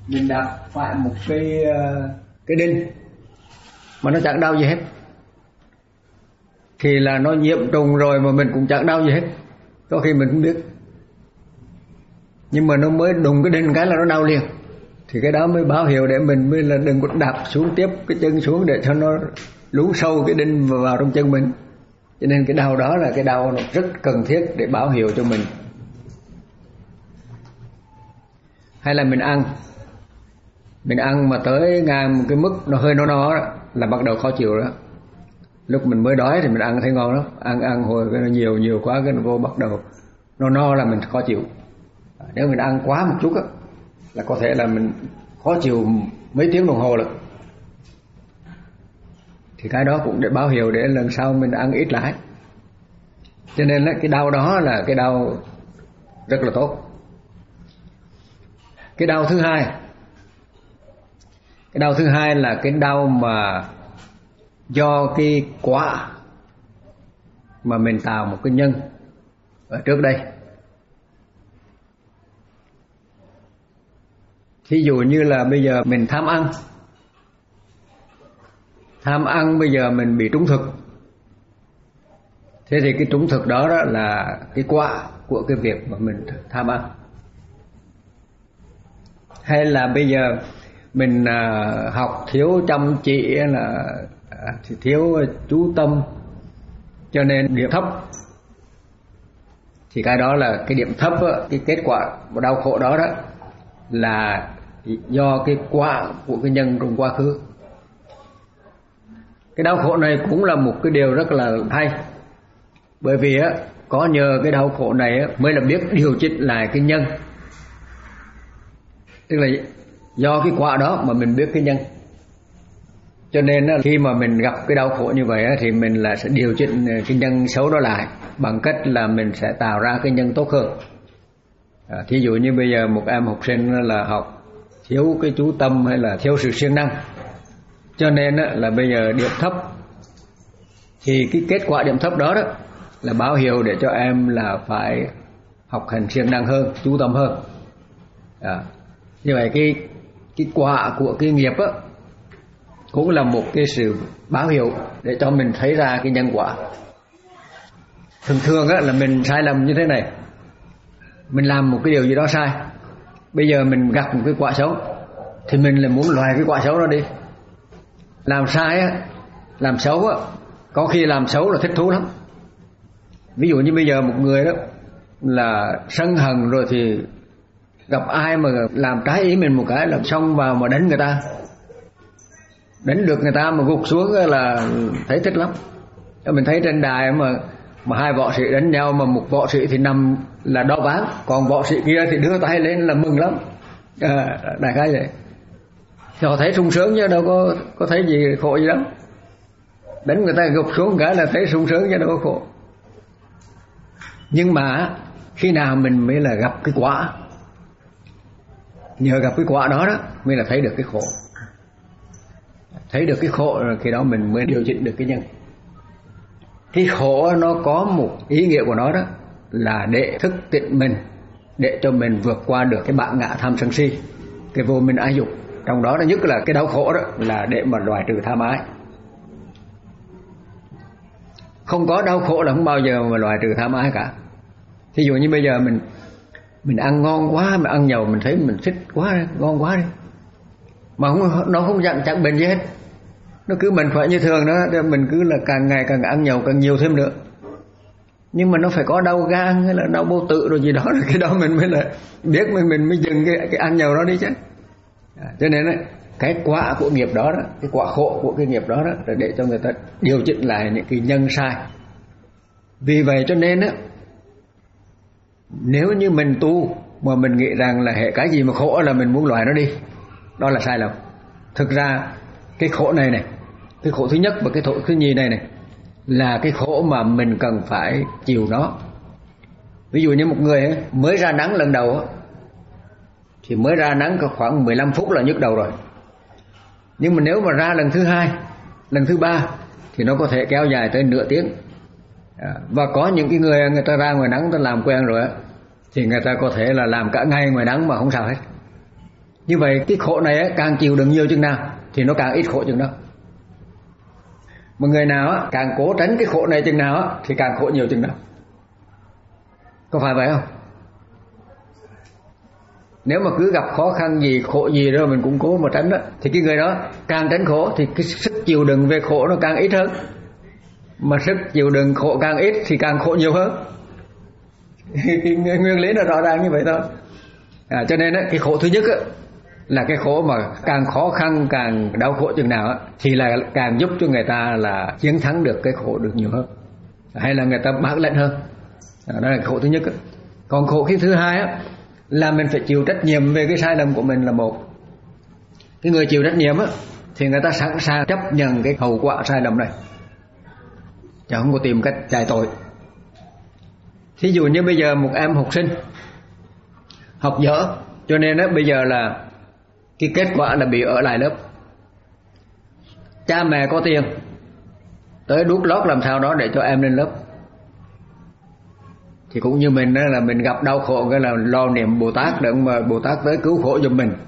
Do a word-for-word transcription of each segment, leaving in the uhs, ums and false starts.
mình đạp phải một cái cái đinh mà nó chẳng đau gì hết, thì là nó nhiễm trùng rồi mà mình cũng chẳng đau gì hết, có khi mình không biết. Nhưng mà nó mới đùng cái đinh cái là nó đau liền, thì cái đó mới báo hiệu để mình mới là đừng có đạp xuống tiếp cái chân xuống để cho nó lún sâu cái đinh vào trong chân mình. Cho nên cái đau đó là cái đau nó rất cần thiết để báo hiệu cho mình. Hay là mình ăn mình ăn mà tới ngang một cái mức nó hơi no no đó là bắt đầu khó chịu đó. Lúc mình mới đói thì mình ăn thấy ngon lắm, ăn ăn hồi cái nó nhiều nhiều quá cái nó vô bắt đầu no no là mình khó chịu. Nếu mình ăn quá một chút á là có thể là mình khó chịu mấy tiếng đồng hồ rồi. Thì cái đó cũng để báo hiệu để lần sau mình ăn ít lại. Cho nên là cái đau đó là cái đau rất là tốt. Cái đau thứ hai Cái đau thứ hai là cái đau mà do cái quả mà mình tạo một cái nhân ở trước đây. Thí dụ như là bây giờ mình tham ăn Tham ăn bây giờ mình bị trúng thực. Thế thì cái trúng thực đó, đó là cái quả của cái việc mà mình tham ăn. Hay là bây giờ mình à, học thiếu chăm chỉ, là à, thiếu chú tâm cho nên điểm thấp. Thì cái đó là cái điểm thấp đó, cái kết quả của đau khổ đó đó là do cái quả của cái nhân trong quá khứ. Cái đau khổ này cũng là một cái điều rất là hay. Bởi vì á, có nhờ cái đau khổ này á, mới là biết điều chỉnh lại cái nhân. Tức là do cái quả đó mà mình biết cái nhân. Cho nên á, khi mà mình gặp cái đau khổ như vậy á, thì mình là sẽ điều chỉnh cái nhân xấu đó lại bằng cách là mình sẽ tạo ra cái nhân tốt hơn. À, thí dụ như bây giờ một em học sinh là học thiếu cái chú tâm hay là thiếu sự siêng năng, cho nên á, là bây giờ điểm thấp. Thì cái kết quả điểm thấp đó đó là báo hiệu để cho em là phải học hành siêng năng hơn, chú tâm hơn. À, như vậy cái cái quả của cái nghiệp á cũng là một cái sự báo hiệu để cho mình thấy ra cái nhân quả. Thường thường á là mình sai lầm như thế này. Mình làm một cái điều gì đó sai, bây giờ mình gặp một cái quả xấu thì mình lại muốn loại cái quả xấu đó đi. Làm sai á, làm xấu á, có khi làm xấu là thích thú lắm. Ví dụ như bây giờ một người đó là sân hận rồi thì gặp ai mà làm trái ý mình một cái là xông vào mà đánh người ta, đánh được người ta mà gục xuống là thấy thích lắm. Mình thấy trên đài mà mà hai võ sĩ đánh nhau mà một võ sĩ thì nằm là đo ván, còn võ sĩ kia thì đưa tay lên là mừng lắm. À, đại khái vậy. Họ thấy sung sướng chứ đâu có có thấy gì khổ gì đâu. Đánh người ta gục xuống cái là thấy sung sướng chứ đâu có khổ. Nhưng mà khi nào mình mới là gặp cái quả, nhờ gặp cái quả đó đó mới là thấy được cái khổ. Thấy được cái khổ rồi khi đó mình mới điều chỉnh được cái nhân. Cái khổ nó có một ý nghĩa của nó đó là để thức tỉnh mình, để cho mình vượt qua được cái bản ngã tham sân si, cái vô minh ái dục. Trong đó nhất là cái đau khổ đó là để mà loại trừ tham ái. Không có đau khổ là không bao giờ mà loại trừ tham ái cả. Thí dụ như bây giờ mình mình ăn ngon quá, mà ăn nhiều mình thấy mình thích quá, ngon quá đi, mà không, nó không dặn chẳng bền gì hết, nó cứ mình khỏe như thường đó, mình cứ là càng ngày càng ăn nhiều càng nhiều thêm nữa. Nhưng mà nó phải có đau gan hay là đau bao tử rồi gì đó, là cái đó mình mới là biết mình mình mới dừng cái, cái ăn nhiều đó đi chứ. À, cho nên ấy, cái quả của nghiệp đó, đó, cái quả khổ của cái nghiệp đó, đó là để cho người ta điều chỉnh lại những cái nhân sai. Vì vậy cho nên á, nếu như mình tu mà mình nghĩ rằng là hệ cái gì mà khổ là mình muốn loại nó đi, đó là sai lầm. Thực ra cái khổ này này, cái khổ thứ nhất và cái khổ thứ nhì này này là cái khổ mà mình cần phải chịu nó. Ví dụ như một người ấy, mới ra nắng lần đầu ấy, thì mới ra nắng có khoảng mười lăm phút là nhức đầu rồi. Nhưng mà nếu mà ra lần thứ hai, lần thứ ba thì nó có thể kéo dài tới nửa tiếng. À, và có những cái người người ta ra ngoài nắng, người ta làm quen rồi á, thì người ta có thể là làm cả ngày ngoài nắng mà không sao hết. Như vậy cái khổ này á, càng chịu đựng nhiều chừng nào thì nó càng ít khổ chừng đó. Một người nào á, càng cố tránh cái khổ này chừng nào á, thì càng khổ nhiều chừng đó. Có phải vậy không? Nếu mà cứ gặp khó khăn gì, khổ gì đó mình cũng cố mà tránh đó, thì cái người đó càng tránh khổ thì cái sức chịu đựng về khổ nó càng ít hơn. Mà sức chịu đựng khổ càng ít thì càng khổ nhiều hơn. Cái nguyên lý nó rõ ràng như vậy thôi. À, cho nên á, cái khổ thứ nhất á, là cái khổ mà càng khó khăn, càng đau khổ chừng nào á, thì là càng giúp cho người ta là chiến thắng được cái khổ được nhiều hơn, hay là người ta bản lĩnh hơn. À, đó là khổ thứ nhất á. Còn khổ cái thứ hai á, là mình phải chịu trách nhiệm về cái sai lầm của mình là một. Cái người chịu trách nhiệm á, thì người ta sẵn sàng chấp nhận cái hậu quả sai lầm này, chứ không có tìm cách chạy tội. Thí dụ như bây giờ một em học sinh học dở, cho nên á, bây giờ là cái kết quả là bị ở lại lớp. Cha mẹ có tiền tới đút lót làm sao đó để cho em lên lớp, thì cũng như mình đó, là mình gặp đau khổ cái là lo niệm Bồ Tát để mà Bồ Tát tới cứu khổ giùm mình.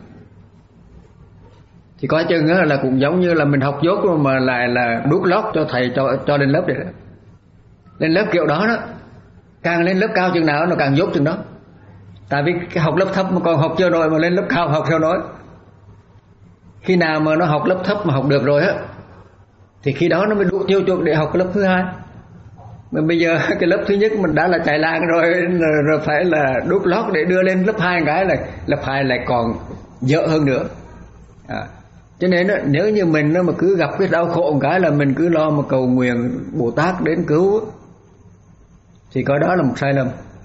Thì có chừng là cũng giống như là mình học dốt mà lại là đút lót cho thầy cho cho lên lớp vậy đó. Lên lớp kiểu đó đó, càng lên lớp cao chừng nào nó càng dốt chừng đó. Tại vì cái học lớp thấp mà còn học chưa nổi, mà lên lớp cao học theo nói. Khi nào mà nó học lớp thấp mà học được rồi á, thì khi đó nó mới đủ tiêu chuẩn để học cái lớp thứ hai. Mà bây giờ cái lớp thứ nhất mình đã là chạy làng rồi, rồi phải là đút lót để đưa lên lớp hai cái là lớp hai lại còn dở hơn nữa. À, cho nên đó, nếu như mình nó mà cứ gặp cái đau khổ một cái là mình cứ lo mà cầu nguyện Bồ Tát đến cứu, thì coi đó là một sai lầm.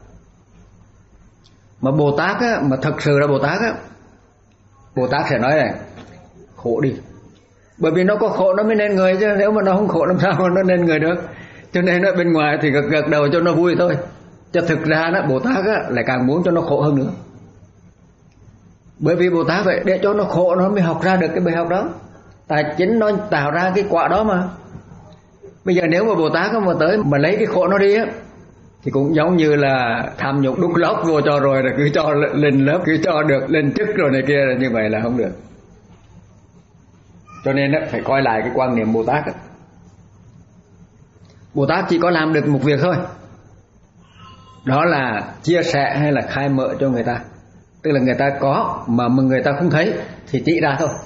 Mà Bồ Tát á, mà thật sự là Bồ Tát á, Bồ Tát sẽ nói này: khổ đi. Bởi vì nó có khổ nó mới nên người, chứ nếu mà nó không khổ làm sao mà nó nên người được. Cho nên ở bên ngoài thì gật gật đầu cho nó vui thôi, chứ thực ra đó Bồ Tát á, lại càng muốn cho nó khổ hơn nữa. Bởi vì Bồ Tát vậy, để cho nó khổ nó mới học ra được cái bài học đó. Tại chính nó tạo ra cái quả đó mà. Bây giờ nếu mà Bồ Tát mà tới mà lấy cái khổ nó đi á, thì cũng giống như là tham nhũng đút lót vô cho rồi là cứ cho lên lớp, cứ cho được lên chức rồi này kia, là như vậy là không được. Cho nên đó, phải coi lại cái quan niệm Bồ Tát đó. Bồ Tát chỉ có làm được một việc thôi, đó là chia sẻ hay là khai mở cho người ta. Tức là người ta có mà người ta không thấy thì chỉ ra thôi.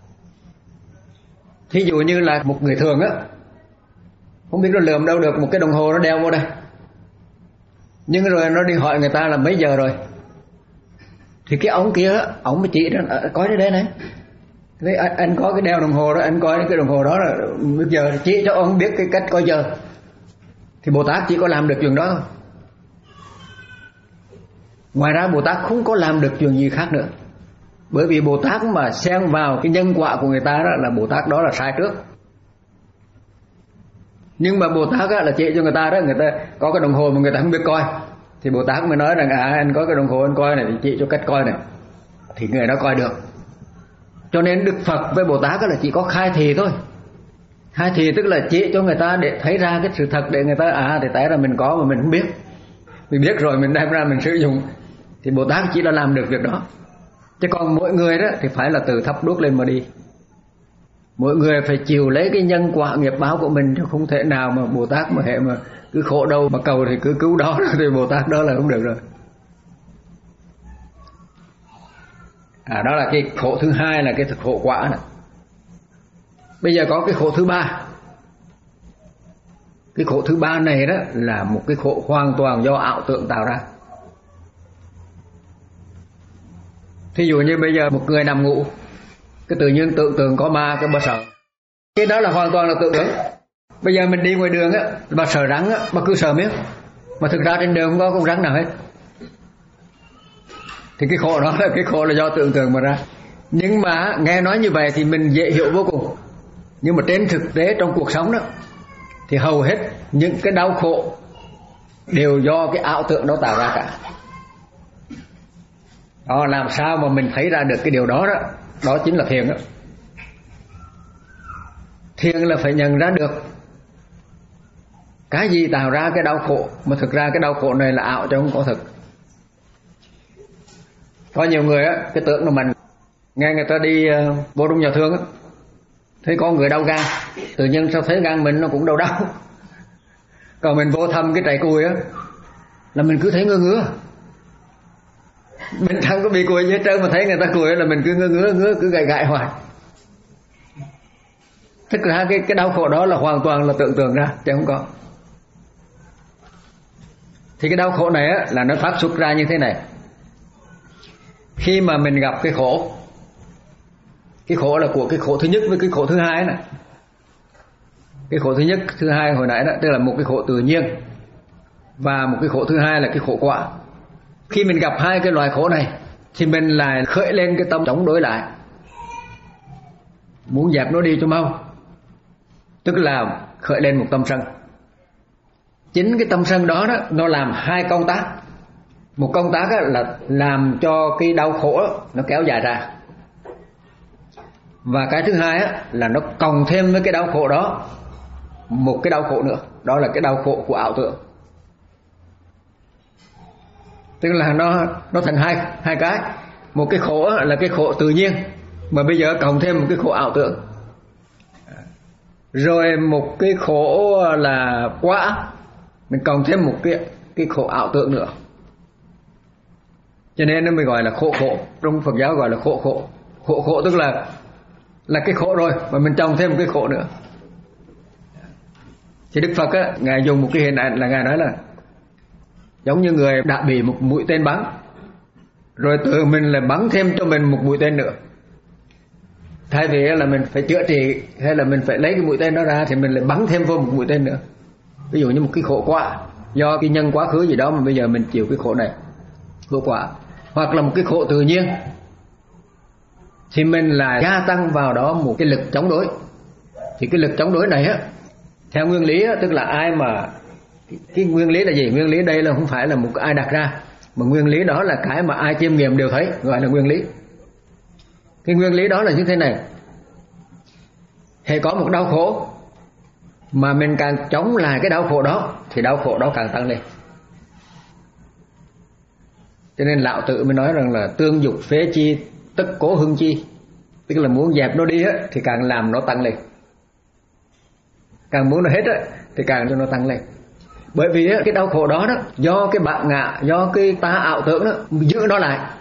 Thí dụ như là một người thường á, không biết nó lượm đâu được một cái đồng hồ nó đeo vô đây, nhưng rồi nó đi hỏi người ta là mấy giờ rồi, thì cái ông kia á, ông mới chỉ ra: coi đây đây này, thế anh, anh có cái đeo đồng hồ đó, anh coi cái đồng hồ đó là bây giờ, chỉ cho ông biết cái cách coi giờ. Thì Bồ Tát chỉ có làm được chuyện đó thôi. Ngoài ra Bồ Tát không có làm được chuyện gì khác nữa. Bởi vì Bồ Tát mà xen vào cái nhân quả của người ta đó, là Bồ Tát đó là sai trước. Nhưng mà Bồ Tát á, là chỉ cho người ta đó, người ta có cái đồng hồ mà người ta không biết coi, thì Bồ Tát mới nói rằng: à, anh có cái đồng hồ anh coi này, thì chỉ cho cách coi này, thì người đó coi được. Cho nên Đức Phật với Bồ Tát là chỉ có khai thị thôi. Khai thị tức là chỉ cho người ta để thấy ra cái sự thật, để người ta à thì tại là mình có mà mình không biết, mình biết rồi mình đem ra mình sử dụng. Thì Bồ Tát chỉ là làm được việc đó. Chứ còn mỗi người đó thì phải là từ thắp đuốc lên mà đi. Mỗi người phải chịu lấy cái nhân quả nghiệp báo của mình, chứ không thể nào mà Bồ Tát mà hệ mà cứ khổ đâu mà cầu thì cứ cứu đó, thì Bồ Tát đó là không được rồi. À, đó là cái khổ thứ hai, là cái khổ quả này. Bây giờ có cái khổ thứ ba. Cái khổ thứ ba này đó là một cái khổ hoàn toàn do ảo tưởng tạo ra. Thí dụ như bây giờ một người nằm ngủ, cái tự nhiên tưởng tượng có ma, cái bà sợ. Cái đó là hoàn toàn là tưởng tượng. Bây giờ mình đi ngoài đường á, bà sợ rắn á, bà cứ sợ miết, mà thực ra trên đường không có con rắn nào hết. Thì cái khổ đó là cái khổ là do tưởng tượng mà ra. Nhưng mà nghe nói như vậy thì mình dễ hiểu vô cùng. Nhưng mà trên thực tế trong cuộc sống đó, thì hầu hết những cái đau khổ đều do cái ảo tưởng đó tạo ra cả. Đó, làm sao mà mình thấy ra được cái điều đó đó, đó chính là thiền đó. Thiền là phải nhận ra được cái gì tạo ra cái đau khổ, mà thực ra cái đau khổ này là ảo chứ không có thực. Có nhiều người á, cái tưởng là mình nghe người ta đi uh, vô trong nhà thương á, thấy có người đau gan, tự nhiên sao thấy gan mình nó cũng đau đau. Còn mình vô thăm cái trại cùi á là mình cứ thấy ngứa ngứa, mình chẳng có bị cùi gì hết trơn, mà thấy người ta cùi là mình cứ ngứa ngứa ngứa cứ gãi gãi hoài. Tức là cái cái đau khổ đó là hoàn toàn là tưởng tượng ra chứ không có. Thì cái đau khổ này á là nó phát xuất ra như thế này. Khi mà mình gặp cái khổ, cái khổ là của cái khổ thứ nhất với cái khổ thứ hai này. Cái khổ thứ nhất, thứ hai hồi nãy đó, tức là một cái khổ tự nhiên, và một cái khổ thứ hai là cái khổ quả. Khi mình gặp hai cái loại khổ này thì mình lại khởi lên cái tâm chống đối lại, muốn dẹp nó đi cho mau, tức là khởi lên một tâm sân. Chính cái tâm sân đó, đó nó làm hai công tác. Một công tác là làm cho cái đau khổ đó, nó kéo dài ra, và cái thứ hai là nó cộng thêm với cái đau khổ đó một cái đau khổ nữa, đó là cái đau khổ của ảo tưởng. Tức là nó nó thành hai hai cái. Một cái khổ là cái khổ tự nhiên, mà bây giờ cộng thêm một cái khổ ảo tưởng. Rồi một cái khổ là quả, mình cộng thêm một cái cái khổ ảo tưởng nữa. Cho nên nó mới gọi là khổ khổ. Trong Phật giáo gọi là khổ khổ. Khổ khổ tức là là cái khổ rồi mà mình trồng thêm một cái khổ nữa. Thì Đức Phật á, ngài dùng một cái hình ảnh là ngài nói là giống như người đã bị một mũi tên bắn, rồi tự mình lại bắn thêm cho mình một mũi tên nữa. Thay vì là mình phải chữa trị hay là mình phải lấy cái mũi tên đó ra, thì mình lại bắn thêm vô một mũi tên nữa. Ví dụ như một cái khổ quả do cái nhân quá khứ gì đó mà bây giờ mình chịu cái khổ này, khổ quả. Hoặc là một cái khổ tự nhiên thì mình là gia tăng vào đó một cái lực chống đối. Thì cái lực chống đối này á, theo nguyên lý á, tức là ai mà cái nguyên lý là gì? Nguyên lý đây là không phải là một ai đặt ra, mà nguyên lý đó là cái mà ai chiêm nghiệm đều thấy, gọi là nguyên lý. Cái nguyên lý đó là như thế này: hễ có một đau khổ mà mình càng chống lại cái đau khổ đó thì đau khổ đó càng tăng lên. Cho nên Lão Tử mới nói rằng là tương dục phế chi tất cố hưng chi, tức là muốn dẹp nó đi á, thì càng làm nó tăng lên, càng muốn nó hết á, thì càng cho nó tăng lên. Bởi vì á, cái đau khổ đó đó do cái bản ngã, do cái ta ảo tưởng đó giữ nó lại.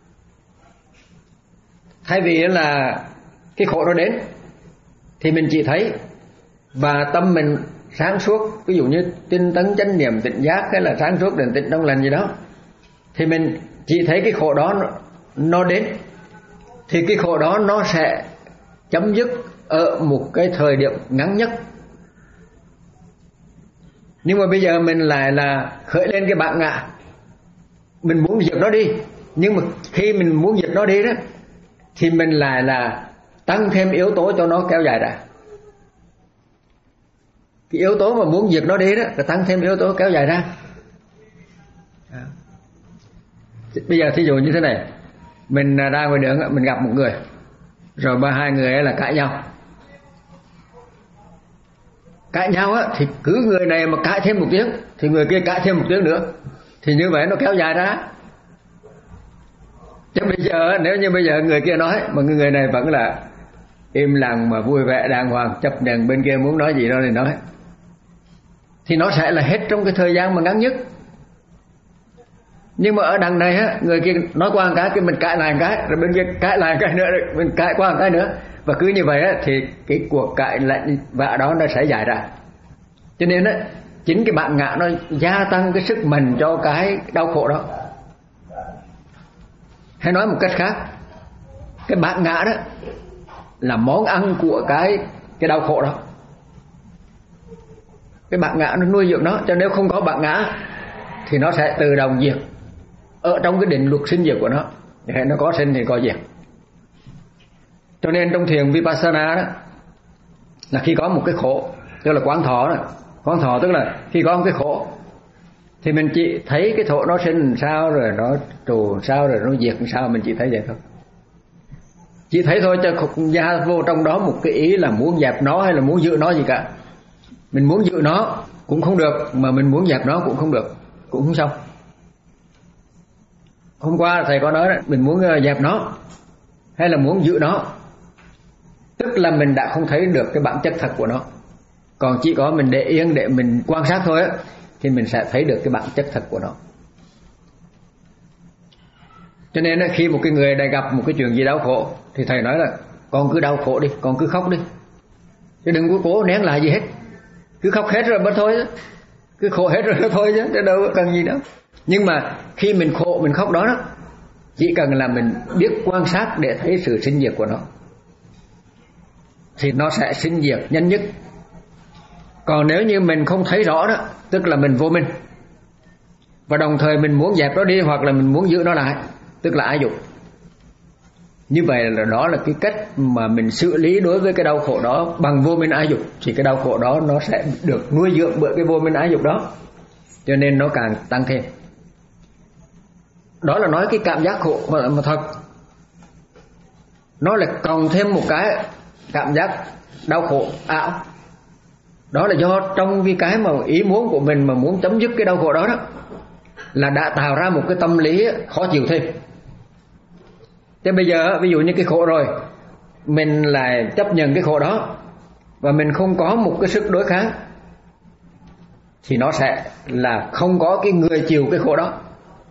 Thay vì là cái khổ nó đến thì mình chỉ thấy và tâm mình sáng suốt, ví dụ như tinh tấn chánh niệm tỉnh giác hay là sáng suốt định tĩnh trong lành gì đó, thì mình chỉ thấy cái khổ đó nó, nó đến, thì cái khổ đó nó sẽ chấm dứt ở một cái thời điểm ngắn nhất. Nhưng mà bây giờ mình lại là khởi lên cái bản ngã, mình muốn diệt nó đi, nhưng mà khi mình muốn diệt nó đi đó thì mình lại là tăng thêm yếu tố cho nó kéo dài ra. Cái yếu tố mà muốn diệt nó đi đó là tăng thêm yếu tố kéo dài ra. À. Bây giờ thí dụ như thế này, mình ra ngoài đường mình gặp một người, rồi ba hai người ấy là cãi nhau. Cãi nhau á thì cứ người này mà cãi thêm một tiếng thì người kia cãi thêm một tiếng nữa, thì như vậy nó kéo dài ra. Chứ bây giờ nếu như bây giờ người kia nói mà người này vẫn là im lặng mà vui vẻ đàng hoàng, chấp nhận bên kia muốn nói gì đó thì nói, thì nó sẽ là hết trong cái thời gian mà ngắn nhất. Nhưng mà ở đằng này á, người kia nói qua một cái, cái mình cãi lại một cái, rồi bên kia cãi lại một cái nữa, rồi mình cãi qua một cái nữa, và cứ như vậy á, thì cái cuộc cãi lại vã đó nó sẽ dài ra. Cho nên á, chính cái bản ngã nó gia tăng cái sức mạnh cho cái đau khổ đó. Hay nói một cách khác, cái bản ngã đó là món ăn của cái cái đau khổ đó. Cái bản ngã nó nuôi dưỡng nó, cho nếu không có bản ngã thì nó sẽ tự động diệt ở trong cái định luật sinh diệt của nó. Để nó có sinh thì có diệt. Cho nên trong thiền Vipassana đó, là khi có một cái khổ, tức là quán thọ đó. Quán thọ tức là khi có một cái khổ thì mình chỉ thấy cái khổ nó sinh làm sao, rồi nó trù làm sao, rồi nó diệt làm sao, mình chỉ thấy vậy thôi. Chỉ thấy thôi, chứ không gia vô trong đó một cái ý là muốn dẹp nó hay là muốn giữ nó gì cả. Mình muốn giữ nó cũng không được, mà mình muốn dẹp nó cũng không được, cũng không xong. Hôm qua thầy có nói đó, mình muốn dẹp nó hay là muốn giữ nó, tức là mình đã không thấy được cái bản chất thật của nó. Còn chỉ có mình để yên để mình quan sát thôi á, thì mình sẽ thấy được cái bản chất thật của nó. Cho nên khi một cái người đã gặp một cái chuyện gì đau khổ thì thầy nói là con cứ đau khổ đi, con cứ khóc đi, chứ đừng có cố nén lại gì hết. Cứ khóc hết rồi mới thôi, cứ khổ hết rồi mới thôi chứ đâu có cần gì đâu. Nhưng mà khi mình khổ mình khóc đó, đó chỉ cần là mình biết quan sát để thấy sự sinh diệt của nó thì nó sẽ sinh diệt nhanh nhất. Còn nếu như mình không thấy rõ đó, tức là mình vô minh, và đồng thời mình muốn dẹp nó đi hoặc là mình muốn giữ nó lại, tức là ái dục. Như vậy là đó là cái cách mà mình xử lý đối với cái đau khổ đó bằng vô minh ái dục, thì cái đau khổ đó nó sẽ được nuôi dưỡng bởi cái vô minh ái dục đó, cho nên nó càng tăng thêm. Đó là nói cái cảm giác khổ mà, mà thật. Nó là cộng thêm một cái cảm giác đau khổ ảo. Đó là do trong cái cái mà ý muốn của mình mà muốn chấm dứt cái đau khổ đó đó, là đã tạo ra một cái tâm lý khó chịu thêm. Thế bây giờ ví dụ như cái khổ rồi, mình lại chấp nhận cái khổ đó và mình không có một cái sức đối kháng, thì nó sẽ là không có cái người chịu cái khổ đó.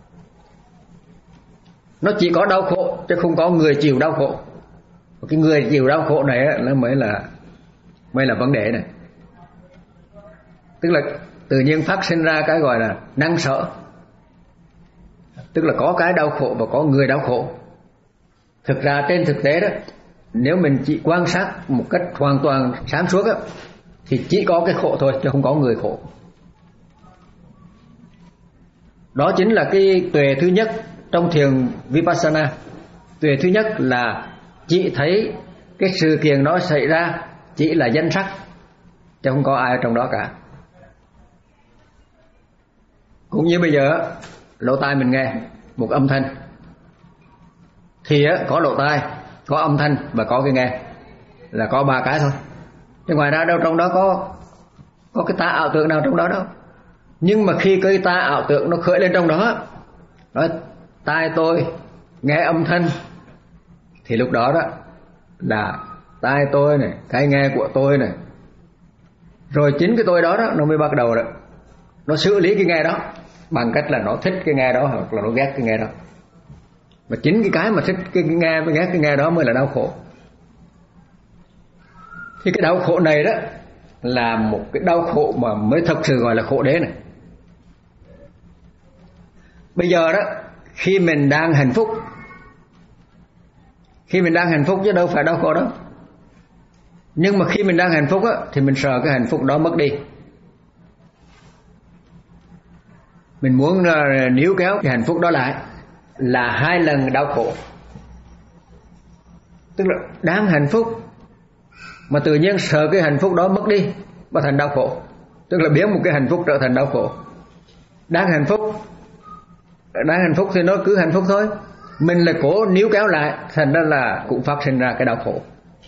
Nó chỉ có đau khổ chứ không có người chịu đau khổ. Cái người chịu đau khổ này là mới là mới là vấn đề này. Tức là tự nhiên phát sinh ra cái gọi là năng sở, tức là có cái đau khổ và có người đau khổ. Thực ra trên thực tế đó, nếu mình chỉ quan sát một cách hoàn toàn sáng suốt đó, thì chỉ có cái khổ thôi chứ không có người khổ. Đó chính là cái tuệ thứ nhất trong thiền Vipassana. Tuệ thứ nhất là chỉ thấy cái sự kiện nó xảy ra chỉ là danh sắc, chứ không có ai trong đó cả. Cũng như bây giờ lỗ tai mình nghe một âm thanh thì có lỗ tai, có âm thanh và có cái nghe, là có ba cái thôi. Chứ ngoài ra đâu trong đó có có cái ta ảo tưởng nào trong đó đâu. Nhưng mà khi cái ta ảo tưởng nó khởi lên trong đó, nói tai tôi nghe âm thanh, thì lúc đó đó là tai tôi này, cái nghe của tôi này, rồi chính cái tôi đó đó nó mới bắt đầu đó, nó xử lý cái nghe đó bằng cách là nó thích cái nghe đó hoặc là nó ghét cái nghe đó. Mà chính cái cái mà thích cái nghe với ghét cái nghe đó mới là đau khổ. Thì cái đau khổ này đó là một cái đau khổ mà mới thật sự gọi là khổ đế này. Bây giờ đó, khi mình đang hạnh phúc, khi mình đang hạnh phúc chứ đâu phải đau khổ đâu. Nhưng mà khi mình đang hạnh phúc á, thì mình sợ cái hạnh phúc đó mất đi. Mình muốn uh, níu kéo cái hạnh phúc đó lại, là hai lần đau khổ. Tức là đang hạnh phúc mà tự nhiên sợ cái hạnh phúc đó mất đi và thành đau khổ, tức là biến một cái hạnh phúc trở thành đau khổ. Đang hạnh phúc đang hạnh phúc thì nó cứ hạnh phúc thôi, mình là cố níu kéo lại, thành ra là cũng phát sinh ra cái đau khổ.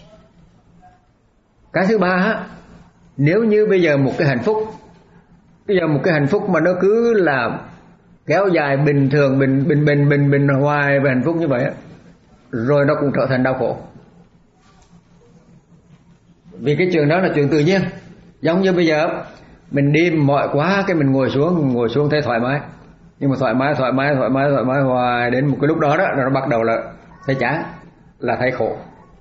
Cái thứ ba á, nếu như bây giờ một cái hạnh phúc, bây giờ một cái hạnh phúc mà nó cứ là kéo dài bình thường, bình bình bình bình bình hoài về hạnh phúc như vậy á, rồi nó cũng trở thành đau khổ. Vì cái chuyện đó là chuyện tự nhiên. Giống như bây giờ mình đi mỏi quá cái mình ngồi xuống, ngồi xuống thấy thoải mái, nhưng mà thoải mái thoải mái thoải mái thoải mái hoài đến một cái lúc đó đó nó bắt đầu là thấy chán, là thấy khổ.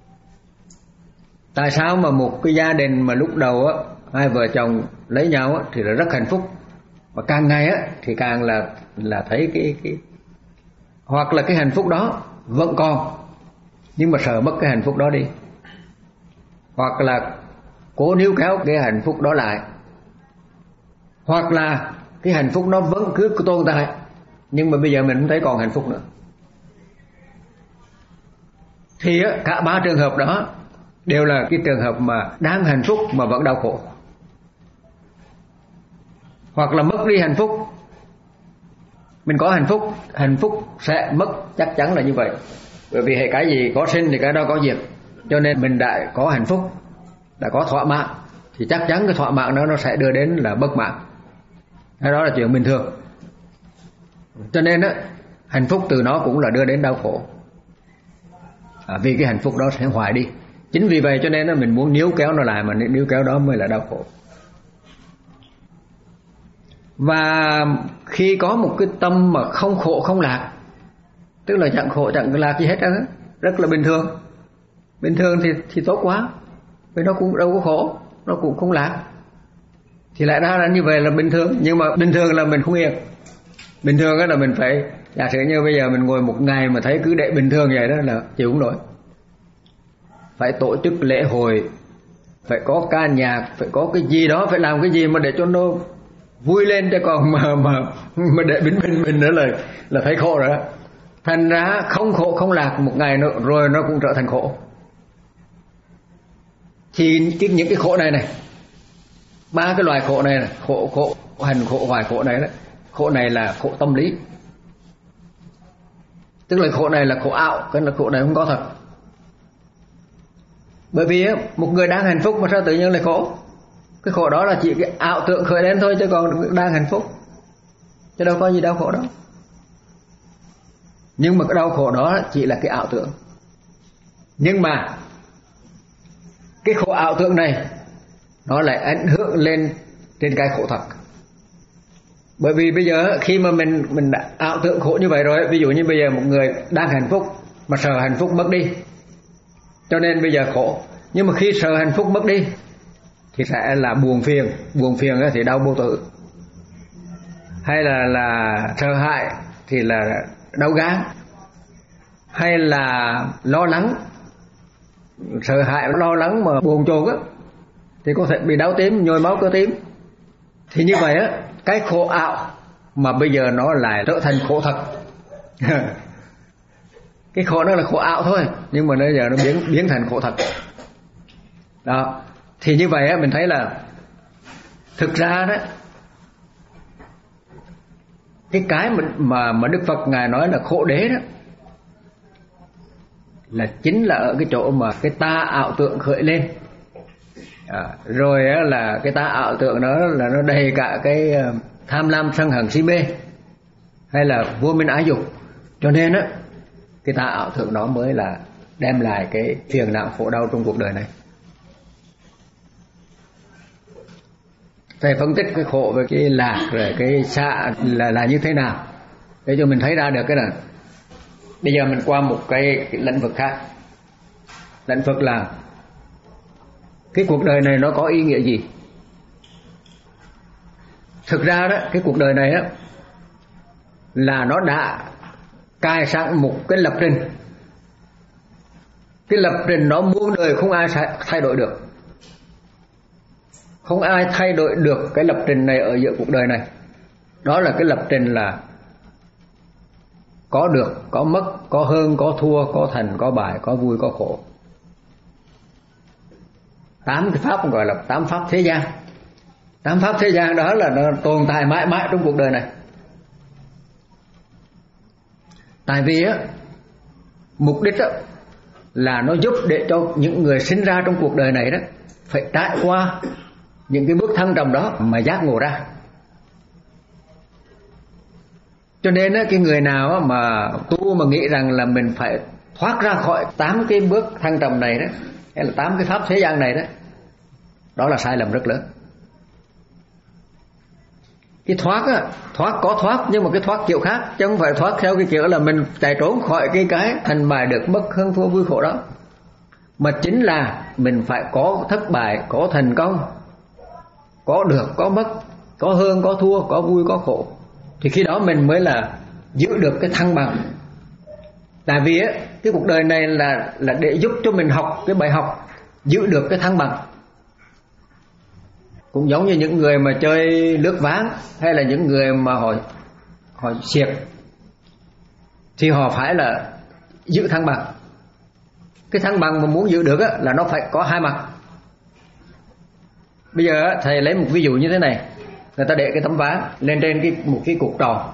Tại sao mà một cái gia đình mà lúc đầu á hai vợ chồng lấy nhau á thì là rất hạnh phúc, mà càng ngày á thì càng là là thấy cái cái hoặc là cái hạnh phúc đó vẫn còn nhưng mà sợ mất cái hạnh phúc đó đi, hoặc là cố níu kéo cái hạnh phúc đó lại, hoặc là cái hạnh phúc nó vẫn cứ tồn tại nhưng mà bây giờ mình không thấy còn hạnh phúc nữa. Thì á, cả ba trường hợp đó đều là cái trường hợp mà đang hạnh phúc mà vẫn đau khổ, hoặc là mất đi hạnh phúc. Mình có hạnh phúc, hạnh phúc sẽ mất, chắc chắn là như vậy. Bởi vì hệ cái gì có sinh thì cái đó có diệt, cho nên mình đã có hạnh phúc, đã có thỏa mãn thì chắc chắn cái thỏa mãn đó nó sẽ đưa đến là bất mãn. Cái đó là chuyện bình thường. Cho nên á, hạnh phúc từ nó cũng là đưa đến đau khổ. à, vì cái hạnh phúc đó sẽ hoài đi. Chính vì vậy cho nên là mình muốn níu kéo nó lại, mà níu kéo đó mới là đau khổ. Và khi có một cái tâm mà không khổ không lạc, tức là chẳng khổ chẳng lạc gì hết đó, rất là bình thường. Bình thường thì thì tốt quá, vì nó cũng đâu có khổ, nó cũng không lạc, thì lại ra là như vậy là bình thường. Nhưng mà bình thường là mình không yên. Bình thường là mình phải, giả sử như bây giờ mình ngồi một ngày mà thấy cứ để bình thường vậy đó là chịu không nổi. Phải tổ chức lễ hội, phải có ca nhạc, phải có cái gì đó, phải làm cái gì mà để cho nó vui lên, chứ còn mà mà mà để bình bình bình nữa là là thấy khổ rồi đó. Thành ra không khổ không lạc một ngày nữa rồi nó cũng trở thành khổ. Thì cái, những cái khổ này này, ba cái loài khổ này, này khổ khổ hành khổ hoài khổ này đó, khổ này là khổ tâm lý, tức là khổ này là khổ ảo, cái là khổ này không có thật. Bởi vì một người đang hạnh phúc mà sao tự nhiên lại khổ? Cái khổ đó là chỉ cái ảo tưởng khởi lên thôi, chứ còn đang hạnh phúc, chứ đâu có gì đau khổ đâu. Nhưng mà cái đau khổ đó chỉ là cái ảo tưởng. Nhưng mà cái khổ ảo tưởng này nó lại ảnh hưởng lên trên cái khổ thật. Bởi vì bây giờ khi mà mình mình đã ảo tưởng khổ như vậy rồi, ví dụ như bây giờ một người đang hạnh phúc mà sợ hạnh phúc mất đi, cho nên bây giờ khổ. Nhưng mà khi sợ hạnh phúc mất đi thì sẽ là buồn phiền, buồn phiền thì đau vô tử. Hay là là sợ hãi thì là đau gan. Hay là lo lắng, sợ hãi lo lắng mà buồn chồn á thì có thể bị đau tim, nhồi máu cơ tim. Thì như vậy á, cái khổ ảo mà bây giờ nó lại trở thành khổ thật. Cái khổ đó là khổ ảo thôi, nhưng mà bây giờ nó biến biến thành khổ thật. Đó. Thì như vậy á, mình thấy là thực ra đó, cái cái mà mà, mà Đức Phật ngài nói là khổ đế đó, là chính là ở cái chỗ mà cái ta ảo tưởng khởi lên. À, rồi á, là cái ta ảo tưởng đó là nó đầy cả cái tham lam sân hận si mê, hay là vô minh ái dục. Cho nên á, cái ta ảo tưởng đó mới là đem lại cái phiền não khổ đau trong cuộc đời này. Thầy phân tích cái khổ về cái lạc rồi cái xạ là là như thế nào để cho mình thấy ra được cái này. Bây giờ mình qua một cái, cái lĩnh vực khác. Lĩnh vực là cái cuộc đời này nó có ý nghĩa gì? Thực ra đó, cái cuộc đời này đó là nó đã cài sẵn một cái lập trình. Cái lập trình nó muôn đời không ai thay đổi được. Không ai thay đổi được cái lập trình này ở giữa cuộc đời này. Đó là cái lập trình là có được, có mất, có hơn, có thua, có thành, có bại, có vui, có khổ. Tám cái pháp gọi là tám pháp thế gian. Tám pháp thế gian đó là nó tồn tại mãi mãi trong cuộc đời này. Tại vì á, mục đích á, là nó giúp để cho những người sinh ra trong cuộc đời này đó phải trải qua những cái bước thăng trầm đó mà giác ngộ ra. Cho nên á, cái người nào mà tu mà nghĩ rằng là mình phải thoát ra khỏi tám cái bước thăng trầm này đó, hay là tám cái pháp thế gian này đó, đó là sai lầm rất lớn. Cái thoát á, thoát có thoát, nhưng mà cái thoát kiểu khác, chứ không phải thoát theo cái kiểu là mình chạy trốn khỏi cái cái thành bại được mất hơn thua vui khổ đó. Mà chính là mình phải có thất bại, có thành công, có được, có mất, có hơn, có thua, có vui, có khổ. Thì khi đó mình mới là giữ được cái thăng bằng. Tại vì á, cái cuộc đời này là là để giúp cho mình học cái bài học giữ được cái thăng bằng. Cũng giống như những người mà chơi lướt ván, hay là những người mà họ họ xiệc, thì họ phải là giữ thăng bằng. Cái thăng bằng mà muốn giữ được á, là nó phải có hai mặt. Bây giờ á, thầy lấy một ví dụ như thế này. Người ta để cái tấm ván lên trên cái, một cái cục tròn,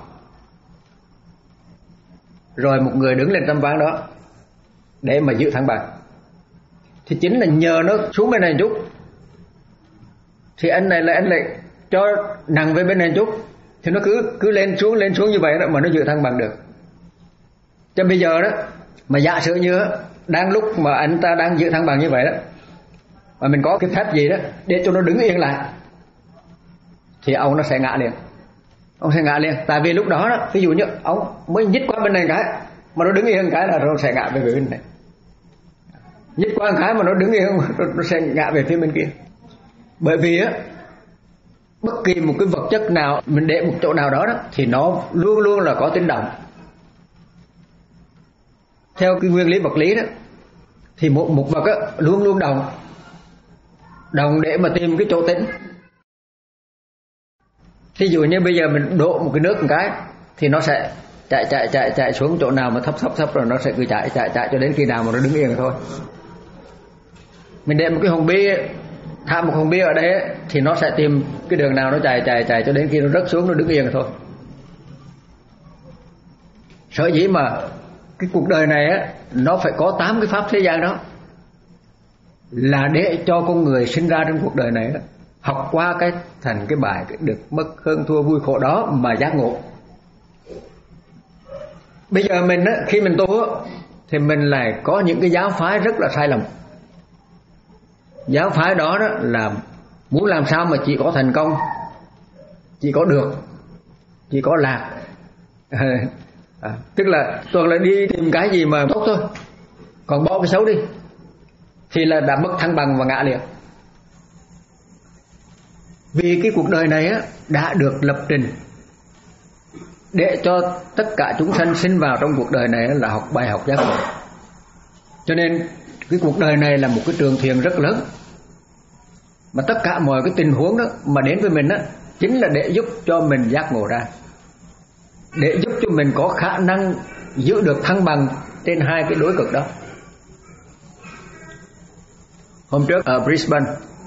rồi một người đứng lên tấm ván đó để mà giữ thăng bằng. Thì chính là nhờ nó xuống bên này chút, thì anh này là anh lại cho nặng về bên này chút, thì nó cứ cứ lên xuống lên xuống như vậy đó mà nó giữ thăng bằng được. Cho bây giờ đó mà giả sử như đang lúc mà anh ta đang giữ thăng bằng như vậy đó, mà mình có cái phép gì đó để cho nó đứng yên lại, thì ông nó sẽ ngã liền. Ông sẽ ngã liền. Tại vì lúc đó đó, ví dụ như ông mới nhích qua bên này cái, mà nó đứng yên cái là nó sẽ ngã về bên này. Nhích qua cái mà nó đứng yên, nó sẽ ngã về phía bên kia. Bởi vì á, bất kỳ một cái vật chất nào mình để một chỗ nào đó đó thì nó luôn luôn là có tính động. Theo cái nguyên lý vật lý đó thì một một vật á luôn luôn động, động để mà tìm cái chỗ tĩnh. Thí dụ như bây giờ mình đổ một cái nước một cái thì nó sẽ chạy chạy chạy chạy xuống chỗ nào mà thấp thấp thấp, rồi nó sẽ cứ chạy chạy chạy cho đến khi nào mà nó đứng yên thôi. Mình để một cái hòn bi, thả một hòn bi ở đây thì nó sẽ tìm cái đường nào nó chạy chạy chạy cho đến khi nó rớt xuống, nó đứng yên thôi. Sở dĩ mà cái cuộc đời này á, nó phải có tám cái pháp thế gian đó là để cho con người sinh ra trong cuộc đời này đó, học qua cái thành cái bài cái được mất hơn thua vui khổ đó mà giác ngộ. Bây giờ mình á, khi mình tu á, thì mình lại có những cái giáo phái rất là sai lầm. Giáo phái đó, đó là muốn làm sao mà chỉ có thành công, chỉ có được, chỉ có lạc. À, tức là toàn là đi tìm cái gì mà tốt thôi, còn bỏ cái xấu đi thì là đã mất thăng bằng và ngã liền. Vì cái cuộc đời này á, đã được lập trình để cho tất cả chúng sanh sinh vào trong cuộc đời này là học bài học giác ngộ. Cho nên cái cuộc đời này là một cái trường thiền rất lớn, mà tất cả mọi cái tình huống đó mà đến với mình á, chính là để giúp cho mình giác ngộ ra, để giúp cho mình có khả năng giữ được thăng bằng trên hai cái đối cực đó. Hôm trước ở Brisbane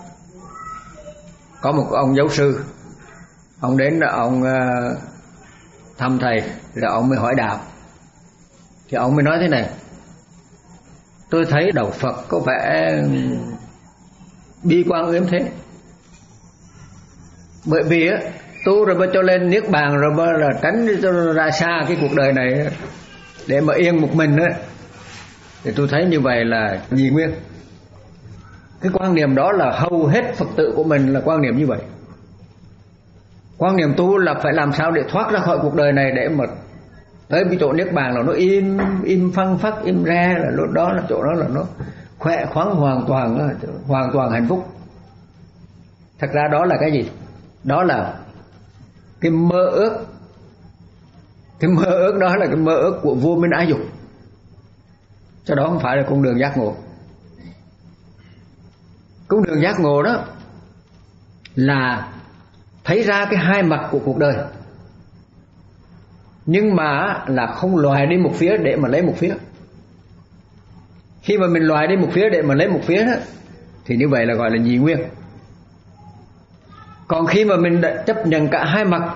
có một ông giáo sư, ông đến là ông thăm thầy, rồi ông mới hỏi đạo. Thì ông mới nói thế này: tôi thấy đạo Phật có vẻ bi quan yếm thế, bởi vì á tu rồi mới cho lên niết bàn, rồi mới là tránh cho ra xa cái cuộc đời này để mà yên một mình á, thì tôi thấy như vậy là nhị nguyên. Cái quan niệm đó là hầu hết Phật tử của mình là quan niệm như vậy. Quan niệm tu là phải làm sao để thoát ra khỏi cuộc đời này để mà tới cái chỗ niết bàn là nó im im phăng phắc, im re, là lúc đó là chỗ đó là nó khỏe khoắn hoàn toàn, hoàn toàn hạnh phúc. Thật ra đó là cái gì? Đó là cái mơ ước. Cái mơ ước đó là cái mơ ước của vô minh ái dục, cho đó không phải là con đường giác ngộ. Con đường giác ngộ đó là thấy ra cái hai mặt của cuộc đời, nhưng mà là không loại đi một phía để mà lấy một phía. Khi mà mình loại đi một phía để mà lấy một phía đó, thì như vậy là gọi là nhị nguyên. Còn khi mà mình đã chấp nhận cả hai mặt,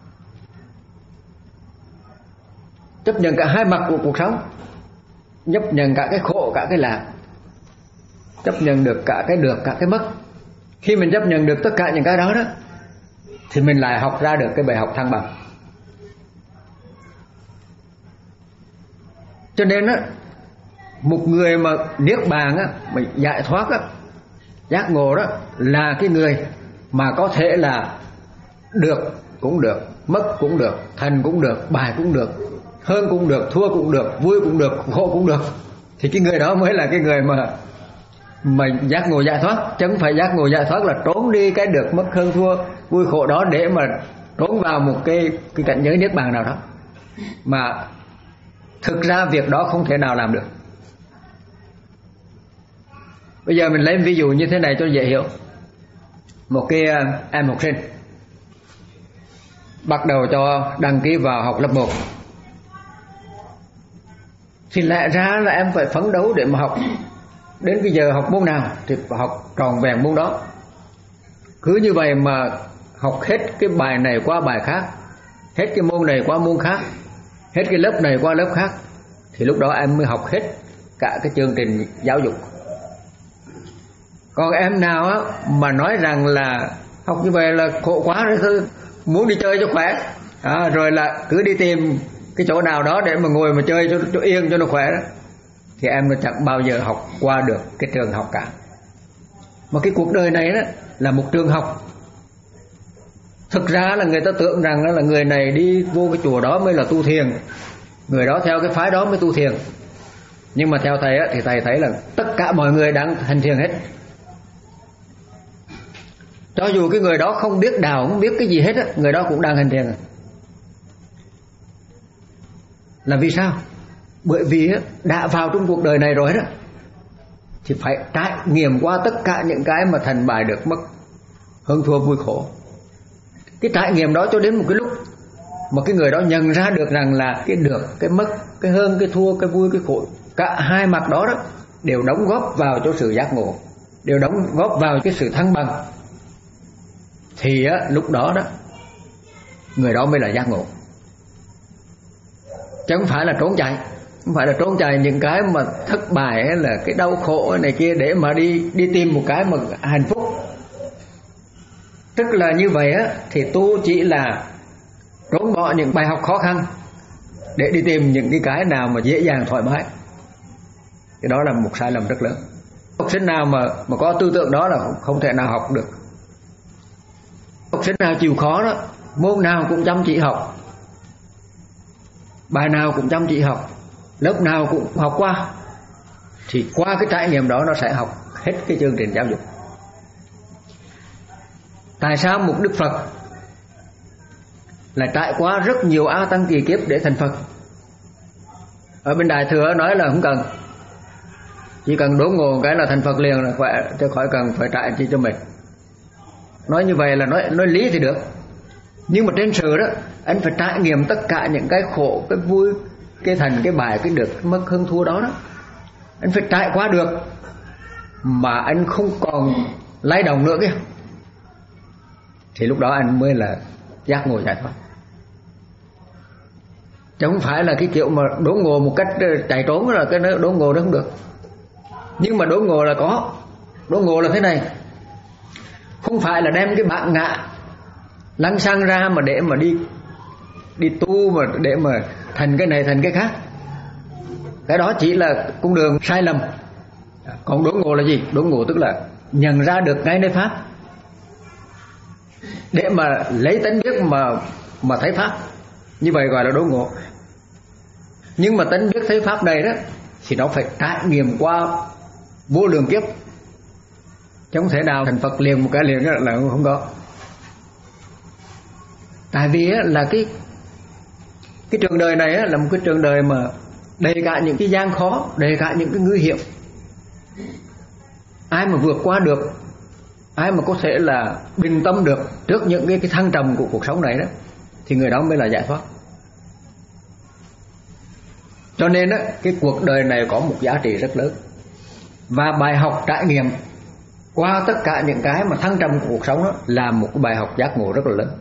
chấp nhận cả hai mặt của cuộc sống, chấp nhận cả cái khổ cả cái lạc, chấp nhận được cả cái được cả cái mất, khi mình chấp nhận được tất cả những cái đó đó, thì mình lại học ra được cái bài học thăng bằng. Cho nên á, một người mà niết bàn á, mà giải thoát á, giác ngộ đó, là cái người mà có thể là được cũng được, mất cũng được, thành cũng được, bài cũng được, hơn cũng được, thua cũng được, vui cũng được, khổ cũng được. Thì cái người đó mới là cái người mà mà giác ngộ giải thoát. Chứ không phải giác ngộ giải thoát là trốn đi cái được mất hơn thua vui khổ đó để mà trốn vào một cái, cái cảnh giới niết bàn nào đó, mà thực ra việc đó không thể nào làm được. Bây giờ mình lấy ví dụ như thế này cho dễ hiểu. Một cái em học sinh bắt đầu cho đăng ký vào học lớp một, thì lẽ ra là em phải phấn đấu để mà học đến cái giờ học môn nào thì học tròn vẹn môn đó. Cứ như vậy mà học hết cái bài này qua bài khác, hết cái môn này qua môn khác, hết cái lớp này qua lớp khác, thì lúc đó em mới học hết cả cái chương trình giáo dục. Còn em nào á mà nói rằng là học như vậy là khổ quá rồi, thôi muốn đi chơi cho khỏe, à, rồi là cứ đi tìm cái chỗ nào đó để mà ngồi mà chơi cho, cho yên cho nó khỏe đó, thì em nó chẳng bao giờ học qua được cái trường học cả. Mà cái cuộc đời này đó là một trường học. Thực ra là người ta tưởng rằng là người này đi vô cái chùa đó mới là tu thiền, người đó theo cái phái đó mới tu thiền. Nhưng mà theo thầy á, thì thầy thấy là tất cả mọi người đang hành thiền hết. Cho dù cái người đó không biết đạo, không biết cái gì hết á, người đó cũng đang hành thiền. Là vì sao? Bởi vì đã vào trong cuộc đời này rồi đó thì phải trải nghiệm qua tất cả những cái mà thành bại được mất, hơn thua vui khổ. Cái trải nghiệm đó cho đến một cái lúc mà cái người đó nhận ra được rằng là cái được, cái mất, cái hơn, cái thua, cái vui, cái khổ, cả hai mặt đó đó đều đóng góp vào cho sự giác ngộ, đều đóng góp vào cái sự thăng bằng. Thì á, lúc đó đó người đó mới là giác ngộ. Chứ không phải là trốn chạy, không phải là trốn chạy những cái mà thất bại hay là cái đau khổ này kia để mà đi đi tìm một cái mà hạnh phúc. Tức là như vậy á, thì tu chỉ là trốn bỏ những bài học khó khăn để đi tìm những cái cái nào mà dễ dàng thoải mái. Cái đó là một sai lầm rất lớn. Học sinh nào mà mà có tư tưởng đó là không thể nào học được. Học sinh nào chịu khó đó, môn nào cũng chăm chỉ học, bài nào cũng chăm chỉ học, lớp nào cũng học qua, thì qua cái trải nghiệm đó nó sẽ học hết cái chương trình giáo dục. Tại sao một Đức Phật lại trải qua rất nhiều A Tăng kỳ kiếp để thành Phật? Ở bên Đại Thừa nói là không cần, chỉ cần đốn ngộ cái là thành Phật liền là khỏe, chứ khỏi cần phải trải chi cho mình. Nói như vậy là nói nói lý thì được, nhưng mà trên sự đó anh phải trải nghiệm tất cả những cái khổ, cái vui, cái thành, cái bại, cái được, cái mất, hơn thua đó đó. Anh phải trải qua được mà anh không còn lay động nữa kia, thì lúc đó anh mới là giác ngộ giải thoát. Chứ không phải là cái kiểu mà đốn ngộ một cách chạy trốn là cái đốn ngộ đó không được. Nhưng mà đốn ngộ là có. Đốn ngộ là thế này, không phải là đem cái bản ngã lăng xăng ra mà để mà đi đi tu mà để mà thành cái này thành cái khác. Cái đó chỉ là con đường sai lầm. Còn đốn ngộ là gì? Đốn ngộ tức là nhận ra được ngay nơi pháp, để mà lấy tánh biết mà mà thấy pháp. Như vậy gọi là đốn ngộ. Nhưng mà tánh biết thấy pháp này đó thì nó phải trải nghiệm qua vô lượng kiếp, chứ không thể nào thành Phật liền một cái liền đó là không có. Tại vì là cái cái trường đời này là một cái trường đời mà đầy cả những cái gian khó, đầy cả những cái nguy hiểm. Ai mà vượt qua được, ai mà có thể là bình tâm được trước những cái, cái thăng trầm của cuộc sống này đó, thì người đó mới là giải thoát. Cho nên đó, cái cuộc đời này có một giá trị rất lớn. Và bài học trải nghiệm qua tất cả những cái mà thăng trầm của cuộc sống đó là một cái bài học giác ngộ rất là lớn.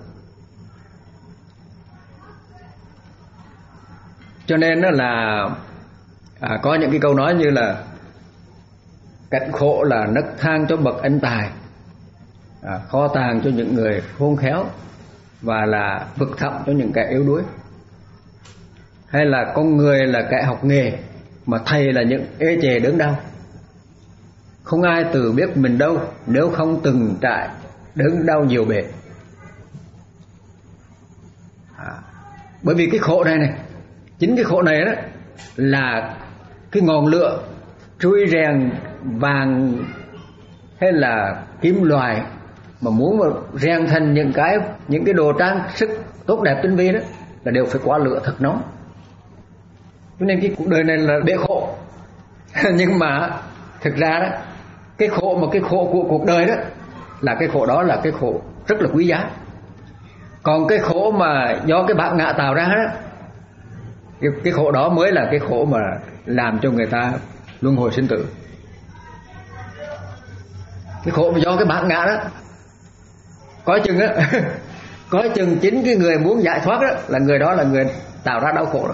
Cho nên đó là à, có những cái câu nói như là cảnh khổ là nấc thang cho bậc anh tài, à, kho tàng cho những người khôn khéo, và là vực thẳm cho những kẻ yếu đuối. Hay là con người là kẻ học nghề, mà thầy là những ê chề đớn đau. Không ai tự biết mình đâu nếu không từng trải đớn đau nhiều bề. À, bởi vì cái khổ này này, chính cái khổ này đó là cái ngọn lửa trui rèn vàng hay là kim loại mà muốn mà rèn thành những cái những cái đồ trang sức tốt đẹp tinh vi đó là đều phải qua lửa thật nóng. Cho nên cái cuộc đời này là bể khổ. Nhưng mà thực ra đó, cái khổ mà cái khổ của cuộc đời đó là cái khổ đó là cái khổ rất là quý giá. Còn cái khổ mà do cái bản ngã tạo ra đó, cái, cái khổ đó mới là cái khổ mà làm cho người ta luân hồi sinh tử. Cái khổ mà do cái bản ngã đó, có chừng á có chừng chính cái người muốn giải thoát đó là người đó là người tạo ra đau khổ đó.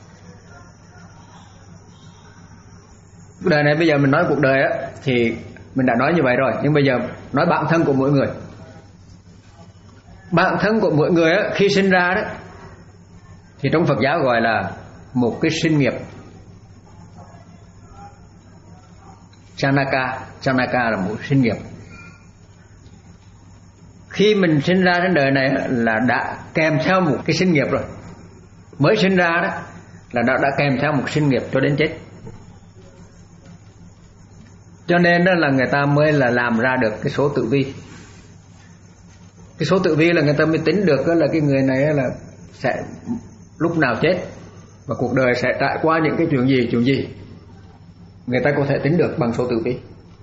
Cuộc đời này bây giờ mình nói cuộc đời á thì mình đã nói như vậy rồi, nhưng bây giờ nói bản thân của mỗi người. Bản thân của mỗi người á, khi sinh ra đó thì trong Phật giáo gọi là một cái sinh nghiệp. Sanaka. Sanaka là một sinh nghiệp. Khi mình sinh ra trên đời này là đã kèm theo một cái sinh nghiệp rồi. Mới sinh ra đó là đã, đã kèm theo một sinh nghiệp cho đến chết. Cho nên đó là người ta mới là làm ra được cái số tử vi. Cái số tử vi là người ta mới tính được là cái người này là sẽ lúc nào chết và cuộc đời sẽ trải qua những cái chuyện gì chuyện gì. Người ta có thể tính được bằng số tử vi.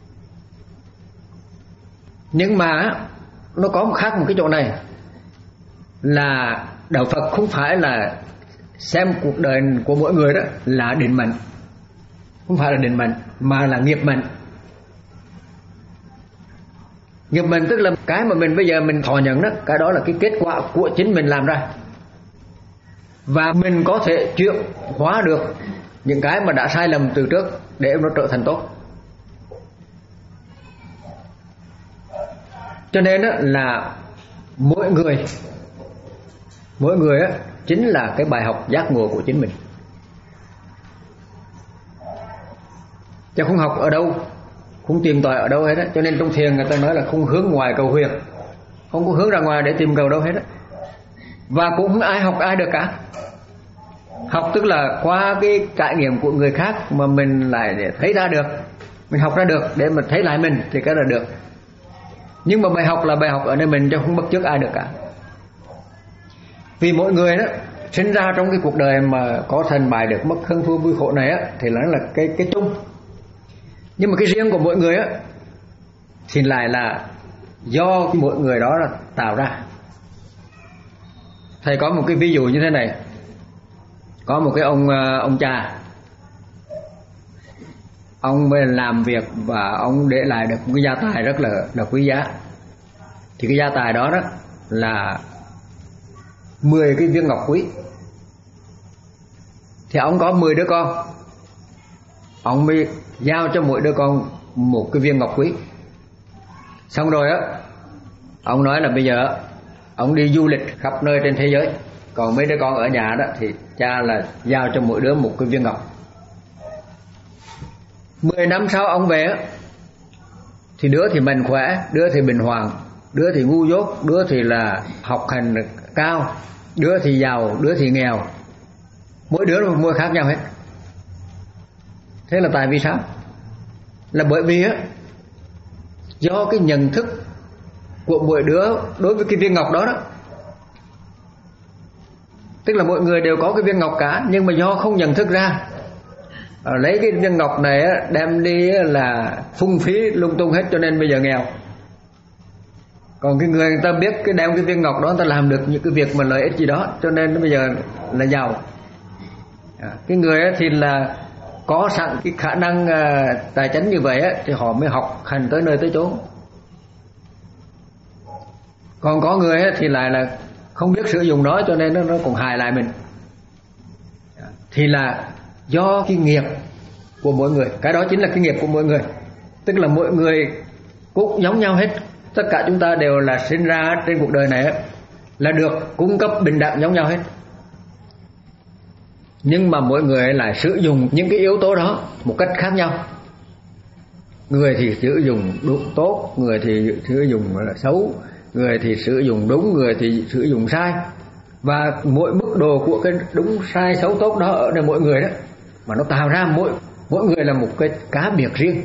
Nhưng mà nó có một khác một cái chỗ này là đạo Phật không phải là xem cuộc đời của mỗi người đó là định mệnh. Không phải là định mệnh mà là nghiệp mệnh. Nghiệp mệnh tức là cái mà mình bây giờ mình thọ nhận đó, cái đó là cái kết quả của chính mình làm ra. Và mình có thể chuyển hóa được những cái mà đã sai lầm từ trước để nó trở thành tốt. Cho nên là mỗi người mỗi người chính là cái bài học giác ngộ của chính mình. Chứ không học ở đâu, không tìm tòi ở đâu hết á. Cho nên trong thiền người ta nói là không hướng ngoài cầu huyền, không có hướng ra ngoài để tìm cầu đâu hết á. Và cũng không ai học ai được cả. Học tức là qua cái trải nghiệm của người khác mà mình lại để thấy ra được, mình học ra được để mà thấy lại mình thì cái là được. Nhưng mà bài học là bài học ở nơi mình chứ không bắt chước ai được cả. Vì mỗi người đó sinh ra trong cái cuộc đời mà có thành bại được mất hơn thua vui khổ này á, thì nó là cái cái chung. Nhưng mà cái riêng của mỗi người á thì lại là do mỗi người đó là tạo ra. Thầy có một cái ví dụ như thế này. Có một cái ông ông cha, ông mới làm việc và ông để lại được một cái gia tài rất là, là quý giá. Thì cái gia tài đó đó là mười cái viên ngọc quý. Thì ông có mười đứa con, ông mới giao cho mỗi đứa con một cái viên ngọc quý. Xong rồi á, ông nói là bây giờ ông đi du lịch khắp nơi trên thế giới, còn mấy đứa con ở nhà đó thì cha là giao cho mỗi đứa một cái viên ngọc. Mười năm sau ông về á, thì đứa thì mạnh khỏe, đứa thì bình hoàng, đứa thì ngu dốt, đứa thì là học hành cao, đứa thì giàu, đứa thì nghèo. Mỗi đứa một môi khác nhau hết. Thế là tại vì sao? Là bởi vì á, do cái nhận thức của mỗi đứa đối với cái viên ngọc đó đó. Tức là mọi người đều có cái viên ngọc cả, nhưng mà do không nhận thức ra, lấy cái viên ngọc này đem đi là phung phí lung tung hết, cho nên bây giờ nghèo. Còn cái người người ta biết cái đem cái viên ngọc đó người ta làm được những cái việc mà lợi ích gì đó, cho nên bây giờ là giàu. Cái người thì là có sẵn cái khả năng tài chính như vậy thì họ mới học hành tới nơi tới chỗ. Còn có người thì lại là không biết sử dụng nó, cho nên nó, nó cũng hại lại mình. Thì là do cái nghiệp của mỗi người. Cái đó chính là cái nghiệp của mỗi người. Tức là mỗi người cũng giống nhau hết. Tất cả chúng ta đều là sinh ra trên cuộc đời này là được cung cấp bình đẳng giống nhau hết. Nhưng mà mỗi người lại sử dụng những cái yếu tố đó một cách khác nhau. Người thì sử dụng đúng tốt, người thì sử dụng là xấu, người thì sử dụng đúng, người thì sử dụng sai. Và mỗi mức độ của cái đúng sai xấu tốt đó ở nơi mỗi người đó, mà nó tạo ra mỗi mỗi người là một cái cá biệt riêng.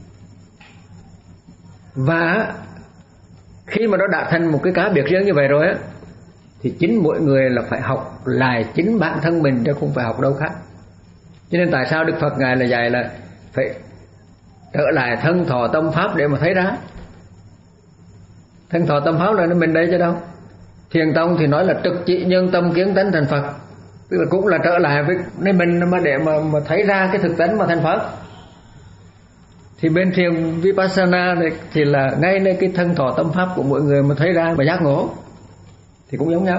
Và khi mà nó đã thành một cái cá biệt riêng như vậy rồi á, thì chính mỗi người là phải học lại chính bản thân mình, chứ không phải học đâu khác. Cho nên tại sao Đức Phật Ngài là dạy là phải trở lại thân thọ tâm pháp để mà thấy ra. Thân thọ tâm pháp là nó mình đây chứ đâu. Thiền tông thì nói là trực chỉ nhân tâm kiến tánh thành Phật, tức là cũng là trở lại với nên mình mà để mà mà thấy ra cái thực tánh mà thành Phật. Thì bên thiền Vipassana này thì là ngay nơi cái thân thọ tâm pháp của mỗi người mà thấy ra mà giác ngộ thì cũng giống nhau.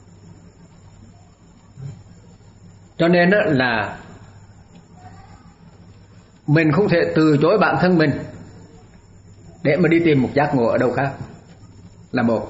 Cho nên đó là mình không thể từ chối bản thân mình để mà đi tìm một giác ngộ ở đâu khác là một.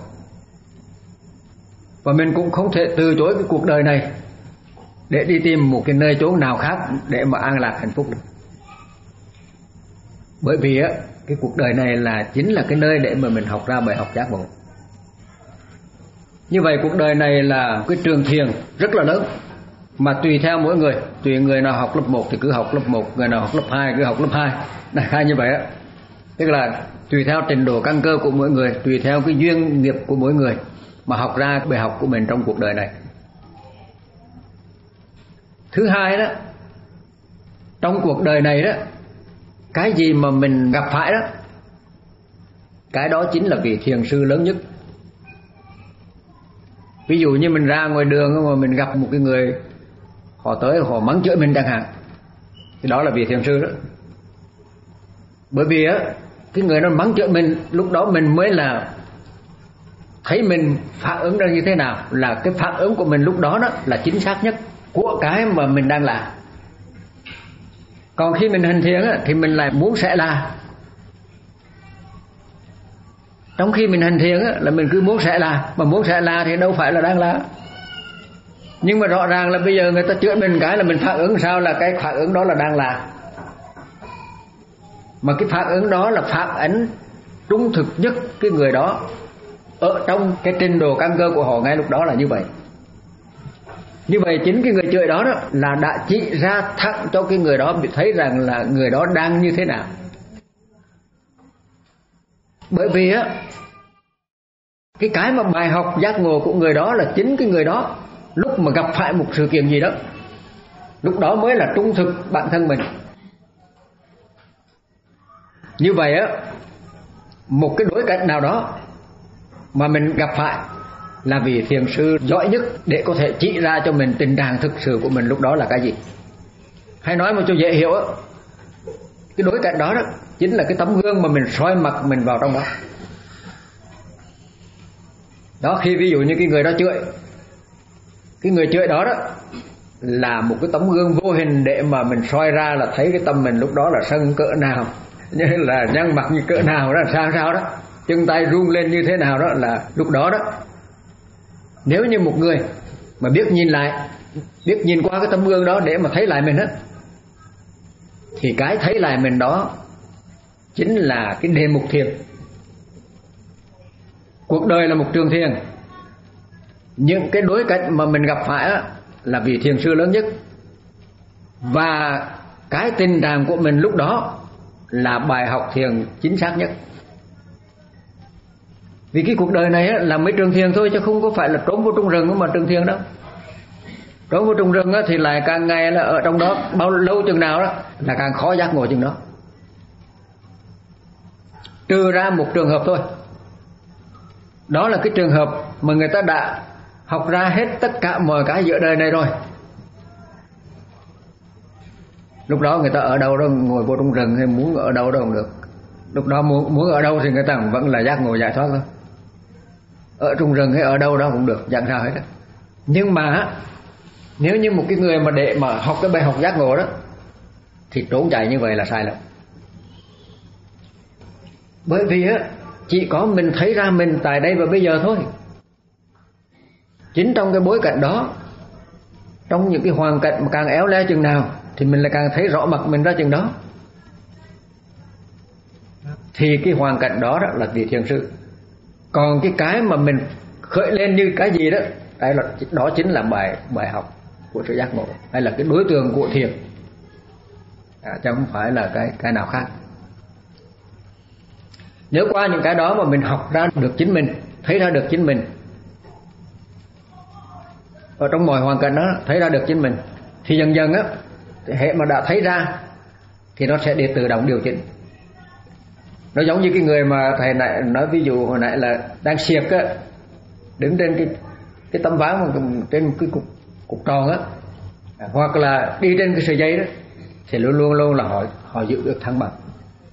Và mình cũng không thể từ chối cái cuộc đời này để đi tìm một cái nơi chốn nào khác để mà an lạc hạnh phúc được. Bởi vì á, cái cuộc đời này là chính là cái nơi để mà mình học ra bài học giác ngộ. Như vậy cuộc đời này là cái trường thiền rất là lớn, mà tùy theo mỗi người, tùy người nào học lớp một thì cứ học lớp một, người nào học lớp hai cứ học lớp hai, đại khái như vậy á. Tức là tùy theo trình độ căn cơ của mỗi người, tùy theo cái duyên nghiệp của mỗi người mà học ra bài học của mình trong cuộc đời này. Thứ hai đó, trong cuộc đời này đó, cái gì mà mình gặp phải đó, cái đó chính là vị thiền sư lớn nhất. Ví dụ như mình ra ngoài đường mà mình gặp một cái người, họ tới họ mắng chửi mình chẳng hạn, thì đó là vị thiền sư đó. Bởi vì á, cái người nó mắng chửi mình, lúc đó mình mới là thấy mình phản ứng ra như thế nào, là cái phản ứng của mình lúc đó đó là chính xác nhất của cái mà mình đang làm. Còn khi mình hành thiền á, thì mình lại muốn sẽ là. Trong khi mình hành thiền á, là mình cứ muốn sẽ là, mà muốn sẽ là thì đâu phải là đang là. Nhưng mà rõ ràng là bây giờ người ta chửi mình cái là mình phản ứng sao, là cái phản ứng đó là đang là. Mà cái phản ứng đó là phản ánh trung thực nhất cái người đó ở trong cái trình độ căn cơ của họ ngay lúc đó là như vậy. Như vậy chính cái người chửi đó, đó là đã chỉ ra thẳng cho cái người đó bị thấy rằng là người đó đang như thế nào. Bởi vì á, cái cái mà bài học giác ngộ của người đó là chính cái người đó lúc mà gặp phải một sự kiện gì đó, lúc đó mới là trung thực bản thân mình. Như vậy á, một cái đối cảnh nào đó mà mình gặp phải là vị thiền sư giỏi nhất để có thể chỉ ra cho mình tình trạng thực sự của mình lúc đó là cái gì. Hay nói một cho dễ hiểu á, cái đối cảnh đó đó chính là cái tấm gương mà mình soi mặt mình vào trong đó. Đó, khi ví dụ như cái người đó chửi, cái người chửi đó đó là một cái tấm gương vô hình để mà mình soi ra là thấy cái tâm mình lúc đó là sân cỡ nào, như là nhăn mặt như cỡ nào đó, sao sao đó, chân tay run lên như thế nào đó, là lúc đó đó. Nếu như một người mà biết nhìn lại, biết nhìn qua cái tấm gương đó để mà thấy lại mình á, thì cái thấy lại mình đó chính là cái đề mục thiền. Cuộc đời là một trường thiền. Những cái đối cảnh mà mình gặp phải á, là vị thiền sư lớn nhất. Và cái tình trạng của mình lúc đó là bài học thiền chính xác nhất. Vì cái cuộc đời này á, là mấy trường thiền thôi, chứ không có phải là trốn vô trong rừng mà trường thiền đâu. Trốn vô trong rừng á, thì lại càng ngày là ở trong đó bao lâu chừng nào đó là càng khó giác ngộ chừng đó. Trừ ra một trường hợp thôi, đó là cái trường hợp mà người ta đã học ra hết tất cả mọi cái giữa đời này rồi. Lúc đó người ta ở đâu đó, ngồi vô trong rừng hay muốn ở đâu đâu cũng được. Lúc đó muốn, muốn ở đâu thì người ta vẫn là giác ngộ giải thoát thôi. Ở trong rừng hay ở đâu đó cũng được, chẳng sao hết đó. Nhưng mà nếu như một cái người mà để mà học cái bài học giác ngộ đó thì trốn chạy như vậy là sai lắm. Bởi vì á, chỉ có mình thấy ra mình tại đây và bây giờ thôi. Chính trong cái bối cảnh đó, trong những cái hoàn cảnh mà càng éo le chừng nào thì mình lại càng thấy rõ mặt mình ra chừng đó. Thì cái hoàn cảnh đó, đó là vị thiền sư. Còn cái cái mà mình khởi lên như cái gì đó, đấy là, đó chính là bài bài học của sự giác ngộ, hay là cái đối tượng của thiền, à, chứ không phải là cái cái nào khác. Nếu qua những cái đó mà mình học ra được chính mình, thấy ra được chính mình, ở trong mọi hoàn cảnh đó thấy ra được chính mình, thì dần dần á, hệ mà đã thấy ra thì nó sẽ để tự động điều chỉnh. Nó giống như cái người mà thầy này nói ví dụ hồi nãy là đang xiếc á, đứng trên cái cái tấm ván trên cái cục cục tròn á, hoặc là đi trên cái sợi dây đó, thì luôn luôn luôn là họ họ giữ được thăng bằng.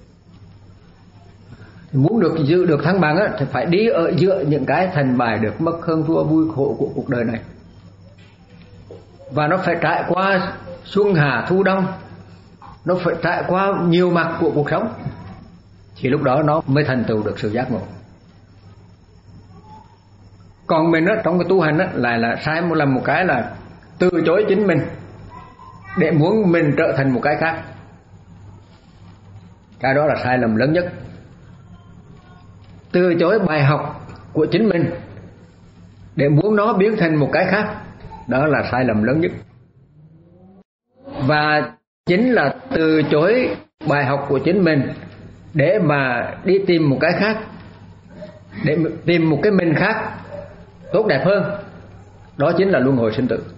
Muốn được giữ được thăng bằng á, thì phải đi ở giữa những cái thành bài được mất hơn thua vui khổ của cuộc đời này, và nó phải trải qua xuân hạ thu đông, nó phải trải qua nhiều mặt của cuộc sống, thì lúc đó nó mới thành tựu được sự giác ngộ. Còn mình á, trong cái tu hành á, lại là sai một lần một cái là từ chối chính mình để muốn mình trở thành một cái khác. Cái đó là sai lầm lớn nhất. Từ chối bài học của chính mình để muốn nó biến thành một cái khác, đó là sai lầm lớn nhất. Và chính là từ chối bài học của chính mình để mà đi tìm một cái khác, để tìm một cái mình khác tốt đẹp hơn, đó chính là luân hồi sinh tử.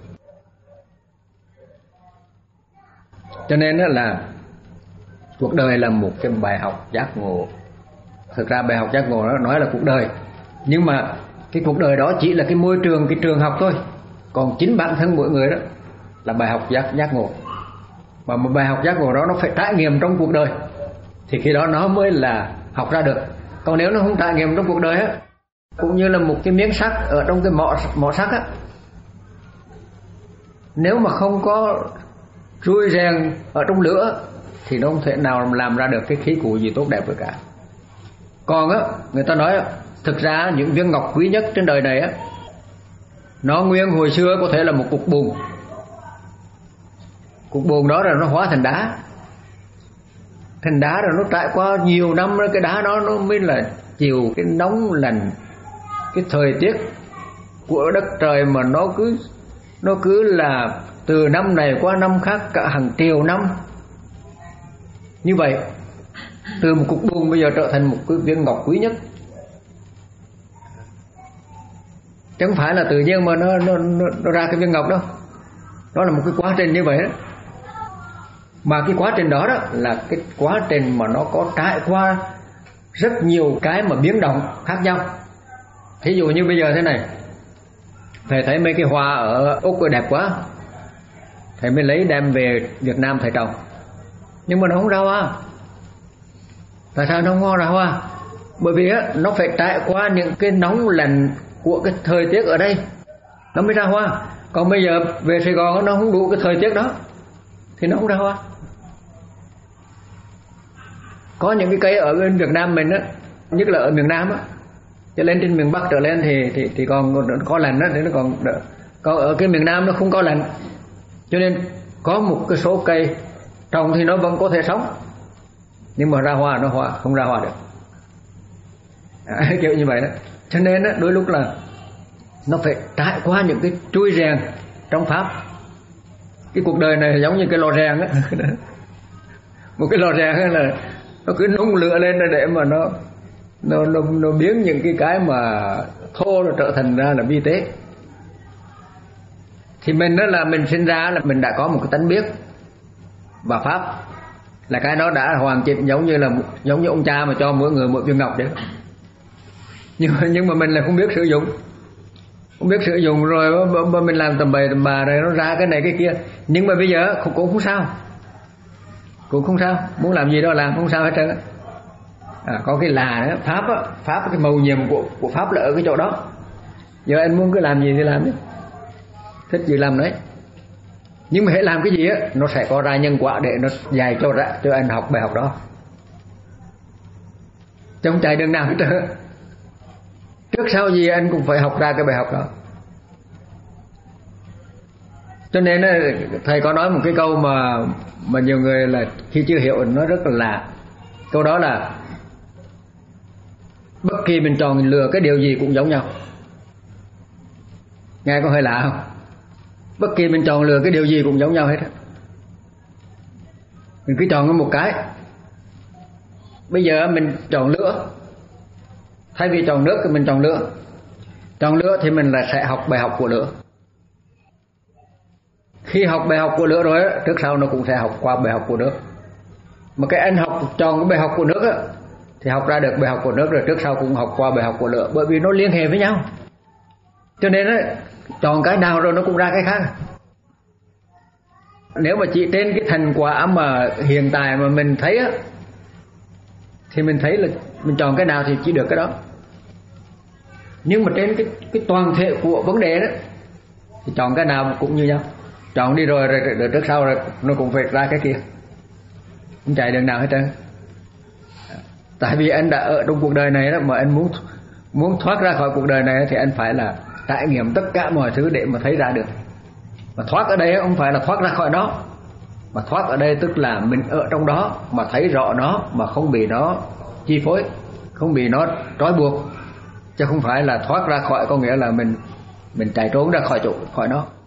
Cho nên là cuộc đời là một cái bài học giác ngộ. Thực ra bài học giác ngộ nó nói là cuộc đời, nhưng mà cái cuộc đời đó chỉ là cái môi trường, cái trường học thôi. Còn chính bản thân mỗi người đó là bài học giác, giác ngộ. Và một bài học giác ngộ đó nó phải trải nghiệm trong cuộc đời, thì khi đó nó mới là học ra được. Còn nếu nó không trải nghiệm trong cuộc đời á, cũng như là một cái miếng sắt ở trong cái mỏ, mỏ sắt á, nếu mà không có trui rèn ở trong lửa thì nó không thể nào làm ra được cái khí cụ gì tốt đẹp được cả. Còn á, người ta nói thực ra những viên ngọc quý nhất trên đời này á, nó nguyên hồi xưa có thể là một cục bùn. Cục bùn đó rồi nó hóa thành đá. Thành đá rồi nó trải qua nhiều năm rồi, cái đá đó nó mới là chịu cái nóng lạnh, cái thời tiết của đất trời mà nó cứ nó cứ là từ năm này qua năm khác cả hàng triệu năm. Như vậy từ một cục bùn bây giờ trở thành một cái viên ngọc quý nhất. Chẳng phải là tự nhiên mà nó, nó, nó, nó ra cái viên ngọc đâu. Đó là một cái quá trình như vậy đó. Mà cái quá trình đó đó là cái quá trình mà nó có trải qua rất nhiều cái mà biến động khác nhau. Thí dụ như bây giờ thế này, thầy thấy mấy cái hoa ở Úc đẹp quá, thầy mới lấy đem về Việt Nam thầy trồng, nhưng mà nó không ra hoa. Tại sao nó không ra hoa? Bởi vì á, nó phải trải qua những cái nóng lạnh của cái thời tiết ở đây nó mới ra hoa. Còn bây giờ về Sài Gòn nó không đủ cái thời tiết đó thì nó không ra hoa. Có những cái cây ở bên Việt Nam mình á, nhất là ở miền Nam á, cho lên trên miền Bắc trở lên thì thì thì còn có lạnh đó thì nó còn đỡ. Còn ở cái miền Nam nó không có lạnh, cho nên có một cái số cây trồng thì nó vẫn có thể sống, nhưng mà ra hoa nó hoa không ra hoa được. À, kiểu như vậy đó. Cho nên đó, đôi lúc là nó phải trải qua những cái trui rèn trong pháp. Cái cuộc đời này giống như cái lò rèn á. Một cái lò rèn là nó cứ nung lửa lên để mà nó nó nó, nó biến những cái cái mà thô nó trở thành ra là vi tế. Thì mình đó là mình sinh ra là mình đã có một cái tánh biết, và pháp là cái đó đã hoàn chỉnh, giống như là giống như ông cha mà cho mỗi người một viên ngọc đấy. Nhưng mà, nhưng mà mình là không biết sử dụng, không biết sử dụng rồi mà mình làm tầm bậy tầm bà rồi nó ra cái này cái kia. Nhưng mà bây giờ cũng, cũng không sao, cũng không sao, muốn làm gì đó làm không sao hết trơn. À, có cái là đó, pháp á, pháp cái mầu nhiệm của của pháp là ở cái chỗ đó. Giờ anh muốn cứ làm gì thì làm đi, thích gì làm đấy. Nhưng mà hãy làm cái gì á, nó sẽ có ra nhân quả để nó dạy cho ra cho anh học bài học đó. Trong chạy đường nào hết trơn, trước sau gì anh cũng phải học ra cái bài học đó. Cho nên thầy có nói một cái câu mà mà nhiều người là khi chưa hiểu nó rất là lạ. Câu đó là bất kỳ mình chọn lựa cái điều gì cũng giống nhau. Nghe có hơi lạ không? Bất kỳ mình chọn lựa cái điều gì cũng giống nhau hết. Mình cứ chọn một cái. Bây giờ mình chọn lửa, thay vì chọn nước thì mình chọn lửa. Chọn lửa thì mình là sẽ học bài học của lửa. Khi học bài học của lửa rồi á, trước sau nó cũng sẽ học qua bài học của nước. Mà cái anh học chọn cái bài học của nước á, thì học ra được bài học của nước rồi trước sau cũng học qua bài học của lửa, bởi vì nó liên hệ với nhau. Cho nên á, chọn cái nào rồi nó cũng ra cái khác. Nếu mà chỉ trên cái thành quả mà hiện tại mà mình thấy á, thì mình thấy là mình chọn cái nào thì chỉ được cái đó. Nhưng mà trên cái cái toàn thể của vấn đề đó thì chọn cái nào cũng như nhau. Chọn đi rồi, rồi, rồi trước sau rồi nó cũng phải ra cái kia, không chạy đường nào hết trơn. Tại vì anh đã ở trong cuộc đời này đó, mà anh muốn muốn thoát ra khỏi cuộc đời này thì anh phải là trải nghiệm tất cả mọi thứ để mà thấy ra được. Mà thoát ở đây không phải là thoát ra khỏi nó, Mà thoát ở đây tức là mình ở trong đó mà thấy rõ nó, mà không bị nó chi phối, không bị nó trói buộc, chứ không phải là thoát ra khỏi có nghĩa là mình mình chạy trốn ra khỏi chỗ khỏi nó.